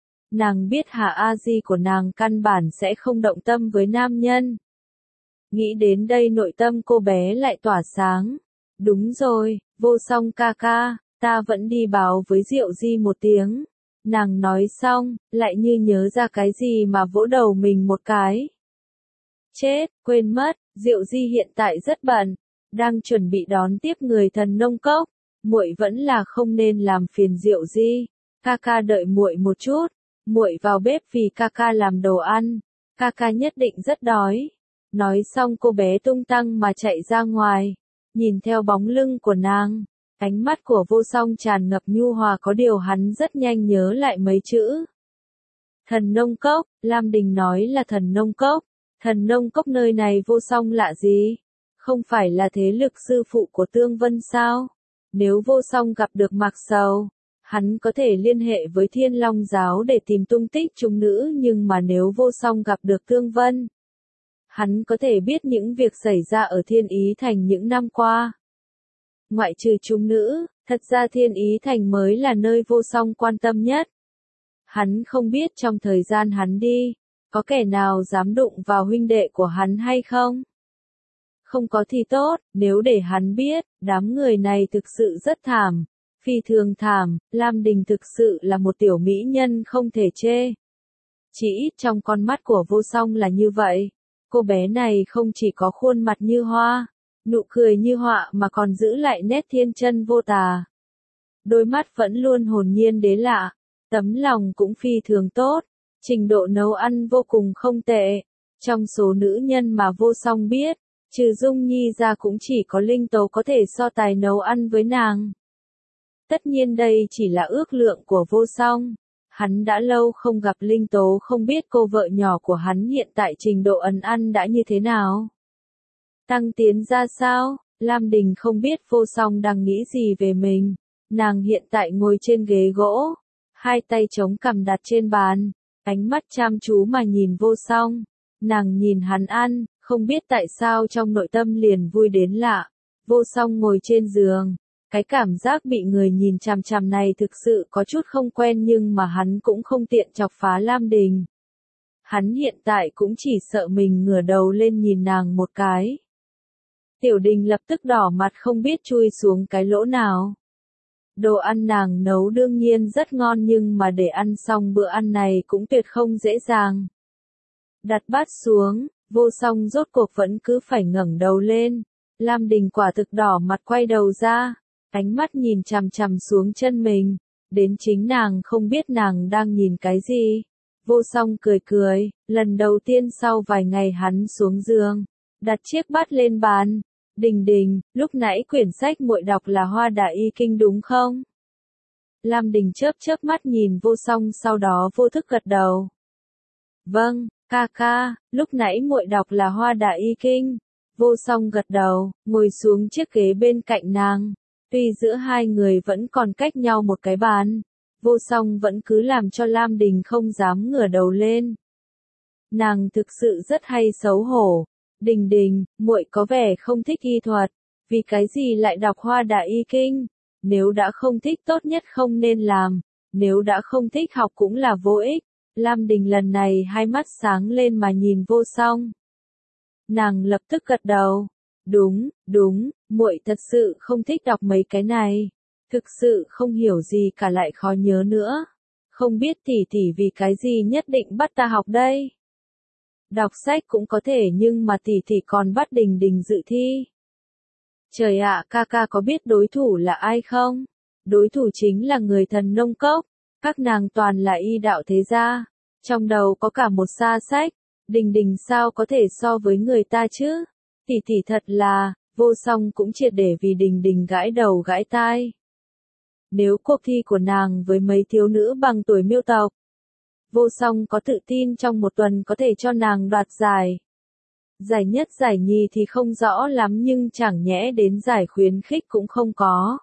Nàng biết Hạ A Di của nàng căn bản sẽ không động tâm với nam nhân. Nghĩ đến đây nội tâm cô bé lại tỏa sáng. Đúng rồi, Vô Song ca ca, ta vẫn đi báo với Diệu Di một tiếng. Nàng nói xong, lại như nhớ ra cái gì mà vỗ đầu mình một cái. Chết, quên mất, Diệu Di hiện tại rất bận, đang chuẩn bị đón tiếp người Thần Nông Cốc, muội vẫn là không nên làm phiền Diệu Di. Ca ca đợi muội một chút, muội vào bếp vì ca ca làm đồ ăn, ca ca nhất định rất đói. Nói xong cô bé tung tăng mà chạy ra ngoài, nhìn theo bóng lưng của nàng, ánh mắt của Vô Song tràn ngập nhu hòa có điều hắn rất nhanh nhớ lại mấy chữ. Thần Nông Cốc, Lam Đình nói là Thần Nông Cốc. Thần Nông Cốc nơi này Vô Song lạ gì? Không phải là thế lực sư phụ của Tương Vân sao? Nếu Vô Song gặp được Mạc Sầu, hắn có thể liên hệ với Thiên Long giáo để tìm tung tích chúng nữ nhưng mà nếu Vô Song gặp được Tương Vân, hắn có thể biết những việc xảy ra ở Thiên Ý Thành những năm qua. Ngoại trừ chúng nữ, thật ra Thiên Ý Thành mới là nơi Vô Song quan tâm nhất. Hắn không biết trong thời gian hắn đi, có kẻ nào dám đụng vào huynh đệ của hắn hay không? Không có thì tốt, nếu để hắn biết, đám người này thực sự rất thảm, phi thường thảm, Lam Đình thực sự là một tiểu mỹ nhân không thể chê. Chỉ ít trong con mắt của Vô Song là như vậy, cô bé này không chỉ có khuôn mặt như hoa, nụ cười như họa mà còn giữ lại nét thiên chân vô tà. Đôi mắt vẫn luôn hồn nhiên đế lạ, tấm lòng cũng phi thường tốt. Trình độ nấu ăn vô cùng không tệ. Trong số nữ nhân mà Vô Song biết, trừ Dung Nhi ra cũng chỉ có Linh Tố có thể so tài nấu ăn với nàng. Tất nhiên đây chỉ là ước lượng của Vô Song. Hắn đã lâu không gặp Linh Tố không biết cô vợ nhỏ của hắn hiện tại trình độ ẩn ăn đã như thế nào. Tăng tiến ra sao? Lam Đình không biết Vô Song đang nghĩ gì về mình. Nàng hiện tại ngồi trên ghế gỗ, hai tay chống cằm đặt trên bàn. Ánh mắt chăm chú mà nhìn Vô Song, nàng nhìn hắn ăn, không biết tại sao trong nội tâm liền vui đến lạ. Vô Song ngồi trên giường, cái cảm giác bị người nhìn chằm chằm này thực sự có chút không quen nhưng mà hắn cũng không tiện chọc phá Lam Đình. Hắn hiện tại cũng chỉ sợ mình ngửa đầu lên nhìn nàng một cái. Tiểu Đình lập tức đỏ mặt không biết chui xuống cái lỗ nào. Đồ ăn nàng nấu đương nhiên rất ngon nhưng mà để ăn xong bữa ăn này cũng tuyệt không dễ dàng. Đặt bát xuống, Vô Song rốt cuộc vẫn cứ phải ngẩng đầu lên. Lam Đình quả thực đỏ mặt quay đầu ra, ánh mắt nhìn chằm chằm xuống chân mình, đến chính nàng không biết nàng đang nhìn cái gì. Vô Song cười cười, lần đầu tiên sau vài ngày hắn xuống giường, đặt chiếc bát lên bàn. Đình Đình, lúc nãy quyển sách muội đọc là Hoa Đà Y Kinh đúng không? Lam Đình chớp chớp mắt nhìn Vô Song sau đó vô thức gật đầu. Vâng, ca ca, lúc nãy muội đọc là Hoa Đà Y Kinh. Vô Song gật đầu, ngồi xuống chiếc ghế bên cạnh nàng. Tuy giữa hai người vẫn còn cách nhau một cái bàn, Vô Song vẫn cứ làm cho Lam Đình không dám ngửa đầu lên. Nàng thực sự rất hay xấu hổ. Đình Đình, muội có vẻ không thích y thuật, vì cái gì lại đọc Hoa Đà Y Kinh? Nếu đã không thích tốt nhất không nên làm, nếu đã không thích học cũng là vô ích. Lam Đình lần này hai mắt sáng lên mà nhìn Vô Song. Nàng lập tức gật đầu. Đúng, đúng, muội thật sự không thích đọc mấy cái này. Thực sự không hiểu gì cả lại khó nhớ nữa. Không biết tỷ tỷ vì cái gì nhất định bắt ta học đây. Đọc sách cũng có thể nhưng mà tỷ tỷ còn bắt Đình Đình dự thi. Trời ạ, ca ca có biết đối thủ là ai không? Đối thủ chính là người thần nông cốc. Các nàng toàn là y đạo thế gia. Trong đầu có cả một sa sách. Đình Đình sao có thể so với người ta chứ? Tỷ tỷ thật là, Vô Song cũng triệt để vì Đình Đình gãi đầu gãi tai. Nếu cuộc thi của nàng với mấy thiếu nữ bằng tuổi Miêu tộc, Vô Song có tự tin trong một tuần có thể cho nàng đoạt giải. Giải nhất giải nhì thì không rõ lắm nhưng chẳng nhẽ đến giải khuyến khích cũng không có.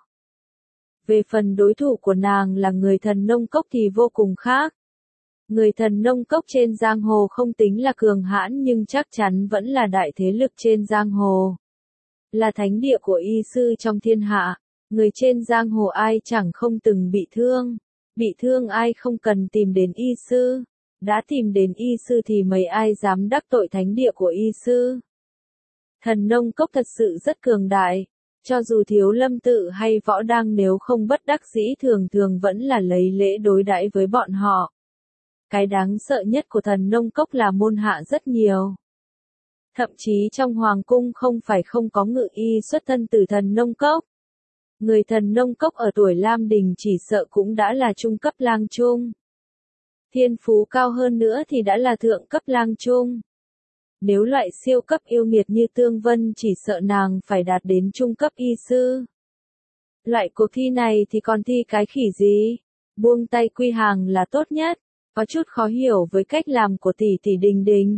Về phần đối thủ của nàng là người thần nông cốc thì vô cùng khác. Người thần nông cốc trên giang hồ không tính là cường hãn nhưng chắc chắn vẫn là đại thế lực trên giang hồ. Là thánh địa của y sư trong thiên hạ, người trên giang hồ ai chẳng không từng bị thương. Bị thương ai không cần tìm đến y sư, đã tìm đến y sư thì mấy ai dám đắc tội thánh địa của y sư. Thần nông cốc thật sự rất cường đại, cho dù Thiếu Lâm Tự hay Võ Đăng nếu không bất đắc dĩ thường thường vẫn là lấy lễ đối đãi với bọn họ. Cái đáng sợ nhất của thần nông cốc là môn hạ rất nhiều. Thậm chí trong hoàng cung không phải không có ngự y xuất thân từ thần nông cốc. Người thần nông cốc ở tuổi Lam Đình chỉ sợ cũng đã là trung cấp lang trung. Thiên phú cao hơn nữa thì đã là thượng cấp lang trung. Nếu loại siêu cấp yêu nghiệt như Tương Vân chỉ sợ nàng phải đạt đến trung cấp y sư. Loại cuộc thi này thì còn thi cái khỉ gì? Buông tay quy hàng là tốt nhất. Có chút khó hiểu với cách làm của tỷ tỷ Đình Đình.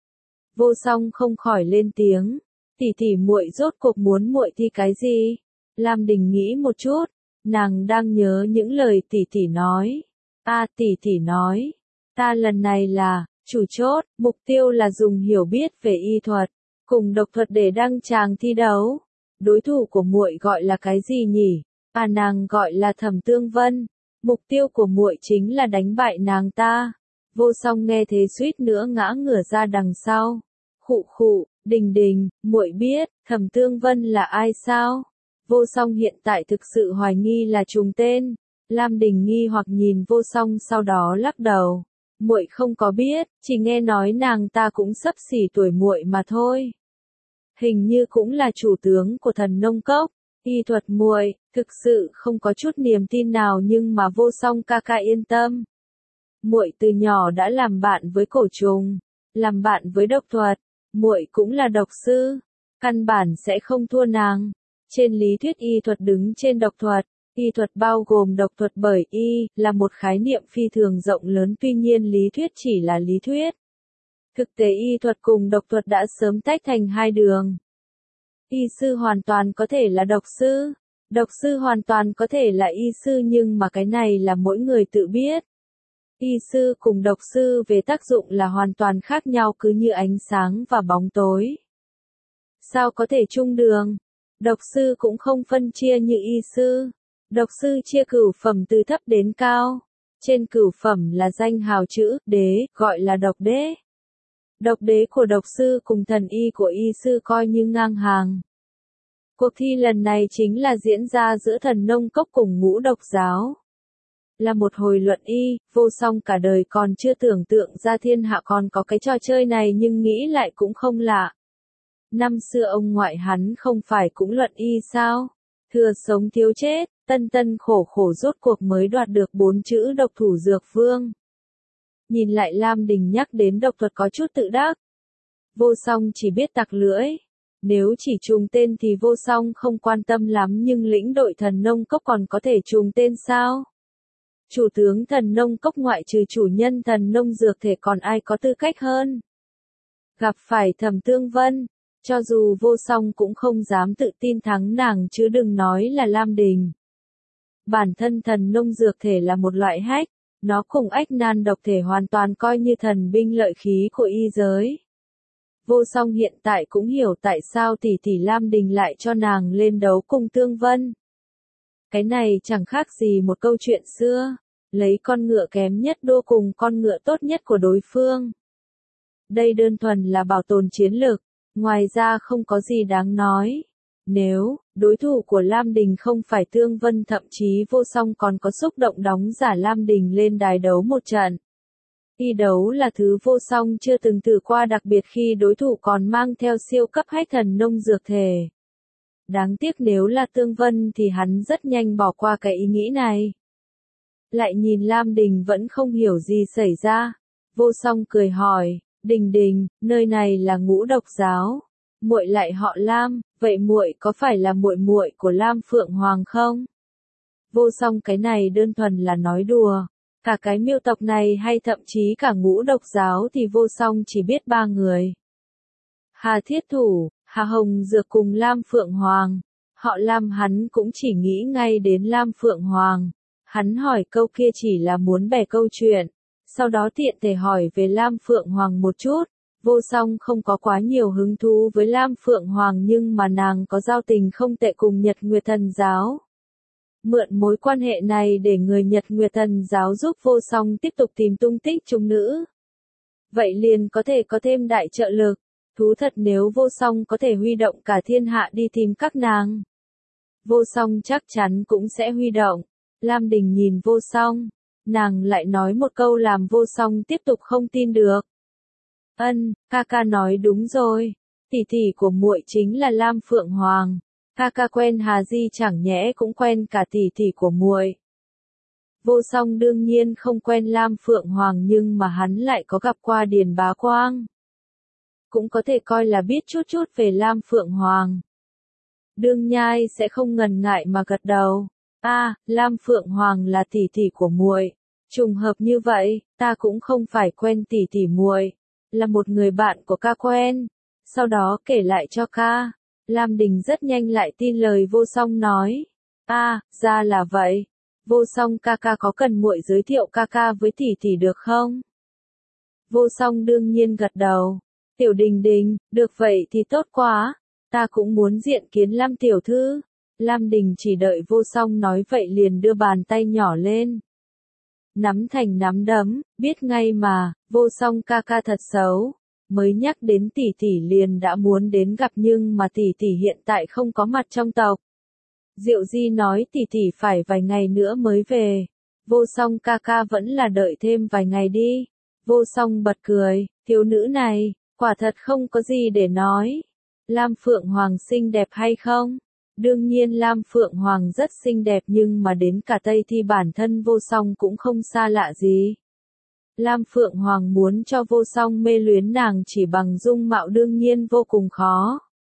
Vô Song không khỏi lên tiếng. Tỷ tỷ muội rốt cuộc muốn muội thi cái gì? Lam Đình nghĩ một chút, nàng đang nhớ những lời tỷ tỷ nói. A tỷ tỷ nói, ta lần này là chủ chốt, mục tiêu là dùng hiểu biết về y thuật, cùng độc thuật để đăng tràng thi đấu. Đối thủ của muội gọi là cái gì nhỉ? À nàng gọi là Thẩm Tương Vân. Mục tiêu của muội chính là đánh bại nàng ta. Vô Song nghe thế suýt nữa ngã ngửa ra đằng sau. Khụ khụ, Đình Đình, muội biết Thẩm Tương Vân là ai sao? Vô Song hiện tại thực sự hoài nghi là trùng tên. Lam Đình nghi hoặc nhìn Vô Song sau đó lắc đầu. Muội không có biết, chỉ nghe nói nàng ta cũng xấp xỉ tuổi muội mà thôi. Hình như cũng là chủ tướng của thần nông cốc. Y thuật muội, thực sự không có chút niềm tin nào nhưng mà Vô Song ca ca yên tâm. Muội từ nhỏ đã làm bạn với cổ trùng, làm bạn với độc thuật, muội cũng là độc sư, căn bản sẽ không thua nàng. Trên lý thuyết y thuật đứng trên độc thuật, y thuật bao gồm độc thuật bởi y là một khái niệm phi thường rộng lớn tuy nhiên lý thuyết chỉ là lý thuyết. Thực tế y thuật cùng độc thuật đã sớm tách thành hai đường. Y sư hoàn toàn có thể là độc sư, độc sư hoàn toàn có thể là y sư nhưng mà cái này là mỗi người tự biết. Y sư cùng độc sư về tác dụng là hoàn toàn khác nhau cứ như ánh sáng và bóng tối. Sao có thể chung đường? Độc sư cũng không phân chia như y sư. Độc sư chia cửu phẩm từ thấp đến cao. Trên cửu phẩm là danh hào chữ đế, gọi là độc đế. Độc đế của độc sư cùng thần y của y sư coi như ngang hàng. Cuộc thi lần này chính là diễn ra giữa Thần Nông Cốc cùng Ngũ Độc Giáo. Là một hồi luận y, Vô Song cả đời còn chưa tưởng tượng ra thiên hạ còn có cái trò chơi này nhưng nghĩ lại cũng không lạ. Năm xưa ông ngoại hắn không phải cũng luận y sao? Thừa sống thiếu chết, tân tân khổ khổ rốt cuộc mới đoạt được bốn chữ độc thủ dược vương. Nhìn lại Lam Đình nhắc đến độc thuật có chút tự đắc. Vô Song chỉ biết tặc lưỡi. Nếu chỉ trùng tên thì Vô Song không quan tâm lắm nhưng lĩnh đội Thần Nông Cốc còn có thể trùng tên sao? Chủ tướng Thần Nông Cốc ngoại trừ chủ nhân Thần Nông Dược Thể còn ai có tư cách hơn? Gặp phải Thẩm Tương Vân, cho dù Vô Song cũng không dám tự tin thắng nàng chứ đừng nói là Lam Đình. Bản thân Thần Nông Dược Thể là một loại hách, nó cùng ách nan độc thể hoàn toàn coi như thần binh lợi khí của y giới. Vô Song hiện tại cũng hiểu tại sao tỷ tỷ Lam Đình lại cho nàng lên đấu cùng Tương Vân. Cái này chẳng khác gì một câu chuyện xưa, lấy con ngựa kém nhất đua cùng con ngựa tốt nhất của đối phương. Đây đơn thuần là bảo tồn chiến lược, ngoài ra không có gì đáng nói. Nếu đối thủ của Lam Đình không phải Tương Vân thậm chí Vô Song còn có xúc động đóng giả Lam Đình lên đài đấu một trận. Thi đấu là thứ Vô Song chưa từng thử qua đặc biệt khi đối thủ còn mang theo siêu cấp hách thần nông dược thể. Đáng tiếc nếu là Tương Vân thì hắn rất nhanh bỏ qua cái ý nghĩ này. Lại nhìn Lam Đình vẫn không hiểu gì xảy ra. Vô Song cười hỏi, Đình Đình, nơi này là Ngũ Độc Giáo. Muội lại họ Lam, vậy muội có phải là muội muội của Lam Phượng Hoàng không? Vô Song cái này đơn thuần là nói đùa. Cả cái miêu tộc này hay thậm chí cả Ngũ Độc Giáo thì Vô Song chỉ biết ba người. Hà Thiết Thủ, Hà Hồng Dược cùng Lam Phượng Hoàng. Họ Lam hắn cũng chỉ nghĩ ngay đến Lam Phượng Hoàng. Hắn hỏi câu kia chỉ là muốn bẻ câu chuyện. Sau đó tiện thể hỏi về Lam Phượng Hoàng một chút. Vô Song không có quá nhiều hứng thú với Lam Phượng Hoàng nhưng mà nàng có giao tình không tệ cùng Nhật Nguyệt Thần Giáo. Mượn mối quan hệ này để người Nhật Nguyệt Thần Giáo giúp Vô Song tiếp tục tìm tung tích chúng nữ. Vậy liền có thể có thêm đại trợ lực. Thú thật nếu Vô Song có thể huy động cả thiên hạ đi tìm các nàng. Vô Song chắc chắn cũng sẽ huy động. Lam Đình nhìn Vô Song. Nàng lại nói một câu làm Vô Song tiếp tục không tin được. Ân, ca ca nói đúng rồi. Tỷ tỷ của muội chính là Lam Phượng Hoàng. Ca ca quen Hà Di chẳng nhẽ cũng quen cả tỷ tỷ của muội. Vô Song đương nhiên không quen Lam Phượng Hoàng nhưng mà hắn lại có gặp qua Điền Bá Quang. Cũng có thể coi là biết chút chút về Lam Phượng Hoàng. Đương Nhai sẽ không ngần ngại mà gật đầu. A, à, Lam Phượng Hoàng là tỷ tỷ của muội. Trùng hợp như vậy, ta cũng không phải quen tỷ tỷ muội, là một người bạn của ca quen. Sau đó kể lại cho ca. Lam Đình rất nhanh lại tin lời Vô Song nói. A, à, ra là vậy. Vô Song ca ca có cần muội giới thiệu ca ca với tỷ tỷ được không? Vô Song đương nhiên gật đầu. Tiểu Đình Đình, được vậy thì tốt quá. Ta cũng muốn diện kiến Lam tiểu thư. Lam Đình chỉ đợi Vô Song nói vậy liền đưa bàn tay nhỏ lên. Nắm thành nắm đấm, biết ngay mà, Vô Song ca ca thật xấu. Mới nhắc đến tỷ tỷ liền đã muốn đến gặp nhưng mà tỷ tỷ hiện tại không có mặt trong tộc. Diệu Di nói tỷ tỷ phải vài ngày nữa mới về. Vô Song ca ca vẫn là đợi thêm vài ngày đi. Vô Song bật cười, thiếu nữ này, quả thật không có gì để nói. Lam Phượng Hoàng xinh đẹp hay không? Đương nhiên Lam Phượng Hoàng rất xinh đẹp nhưng mà đến cả Tây thì bản thân Vô Song cũng không xa lạ gì. Lam Phượng Hoàng muốn cho Vô Song mê luyến nàng chỉ bằng dung mạo đương nhiên vô cùng khó.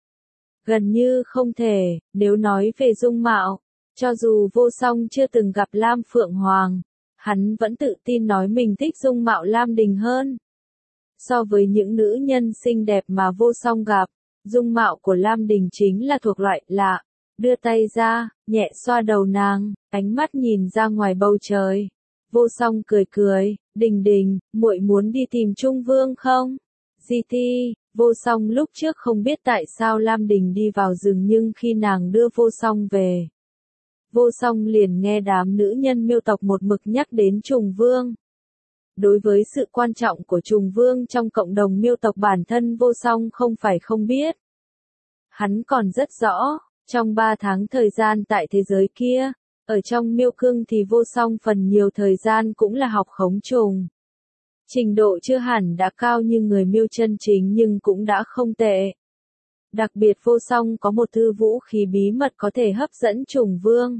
Gần như không thể, nếu nói về dung mạo, cho dù Vô Song chưa từng gặp Lam Phượng Hoàng, hắn vẫn tự tin nói mình thích dung mạo Lam Đình hơn. So với những nữ nhân xinh đẹp mà Vô Song gặp, dung mạo của Lam Đình chính là thuộc loại lạ. Đưa tay ra, nhẹ xoa đầu nàng, ánh mắt nhìn ra ngoài bầu trời. Vô Song cười cười, Đình Đình, muội muốn đi tìm Trung Vương không? Di Ti, Vô Song lúc trước không biết tại sao Lam Đình đi vào rừng nhưng khi nàng đưa Vô Song về. Vô Song liền nghe đám nữ nhân miêu tộc một mực nhắc đến Trùng Vương. Đối với sự quan trọng của Trùng Vương trong cộng đồng miêu tộc bản thân Vô Song không phải không biết. Hắn còn rất rõ, Trong ba tháng thời gian tại thế giới kia, ở trong miêu cương thì vô song phần nhiều thời gian cũng là học khống trùng. Trình độ chưa hẳn đã cao như người miêu chân chính nhưng cũng đã không tệ. Đặc biệt vô song có một thư vũ khí bí mật có thể hấp dẫn trùng vương.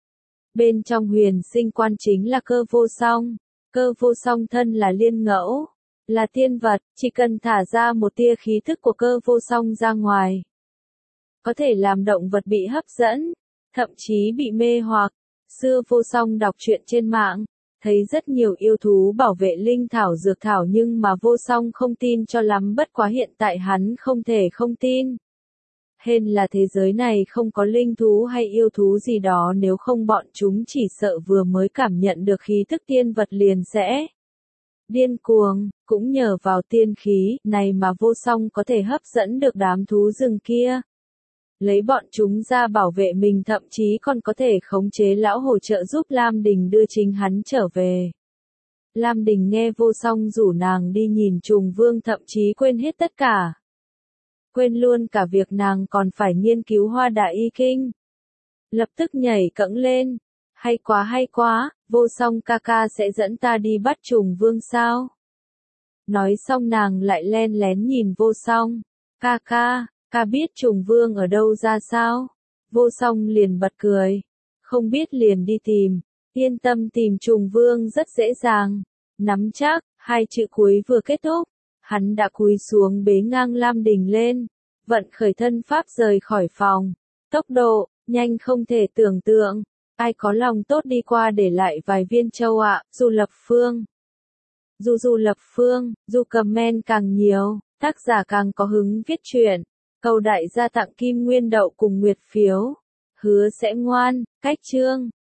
Bên trong huyền sinh quan chính là cơ vô song. Cơ vô song thân là liên ngẫu, là tiên vật, chỉ cần thả ra một tia khí thức của cơ vô song ra ngoài. Có thể làm động vật bị hấp dẫn, thậm chí bị mê hoặc. Xưa vô song đọc truyện trên mạng, thấy rất nhiều yêu thú bảo vệ linh thảo dược thảo nhưng mà vô song không tin cho lắm, bất quá hiện tại hắn không thể không tin. Hên là thế giới này không có linh thú hay yêu thú gì đó, nếu không bọn chúng chỉ sợ vừa mới cảm nhận được khí thức tiên vật liền sẽ điên cuồng. Cũng nhờ vào tiên khí này mà vô song có thể hấp dẫn được đám thú rừng kia, lấy bọn chúng ra bảo vệ mình, thậm chí còn có thể khống chế lão hổ trợ giúp Lam Đình đưa chính hắn trở về. Lam Đình nghe vô song rủ nàng đi nhìn trùng vương thậm chí quên hết tất cả. Quên luôn cả việc nàng còn phải nghiên cứu hoa đại y kinh. Lập tức nhảy cẫng lên. Hay quá hay quá, vô song ca ca sẽ dẫn ta đi bắt trùng vương sao? Nói xong nàng lại len lén nhìn vô song. Ca ca, ca biết trùng vương ở đâu ra sao? Vô song liền bật cười. Không biết liền đi tìm. Yên tâm, tìm trùng vương rất dễ dàng. Nắm chắc, hai chữ cuối vừa kết thúc. Hắn đã cúi xuống bế ngang Lam Đình lên. Vận khởi thân pháp rời khỏi phòng. Tốc độ, nhanh không thể tưởng tượng. Ai có lòng tốt đi qua để lại vài viên châu ạ, dù lập phương. Dù dù lập phương, dù comment càng nhiều, tác giả càng có hứng viết truyện. Cầu đại gia tặng kim nguyên đậu cùng nguyệt phiếu. Hứa sẽ ngoan, cách chương.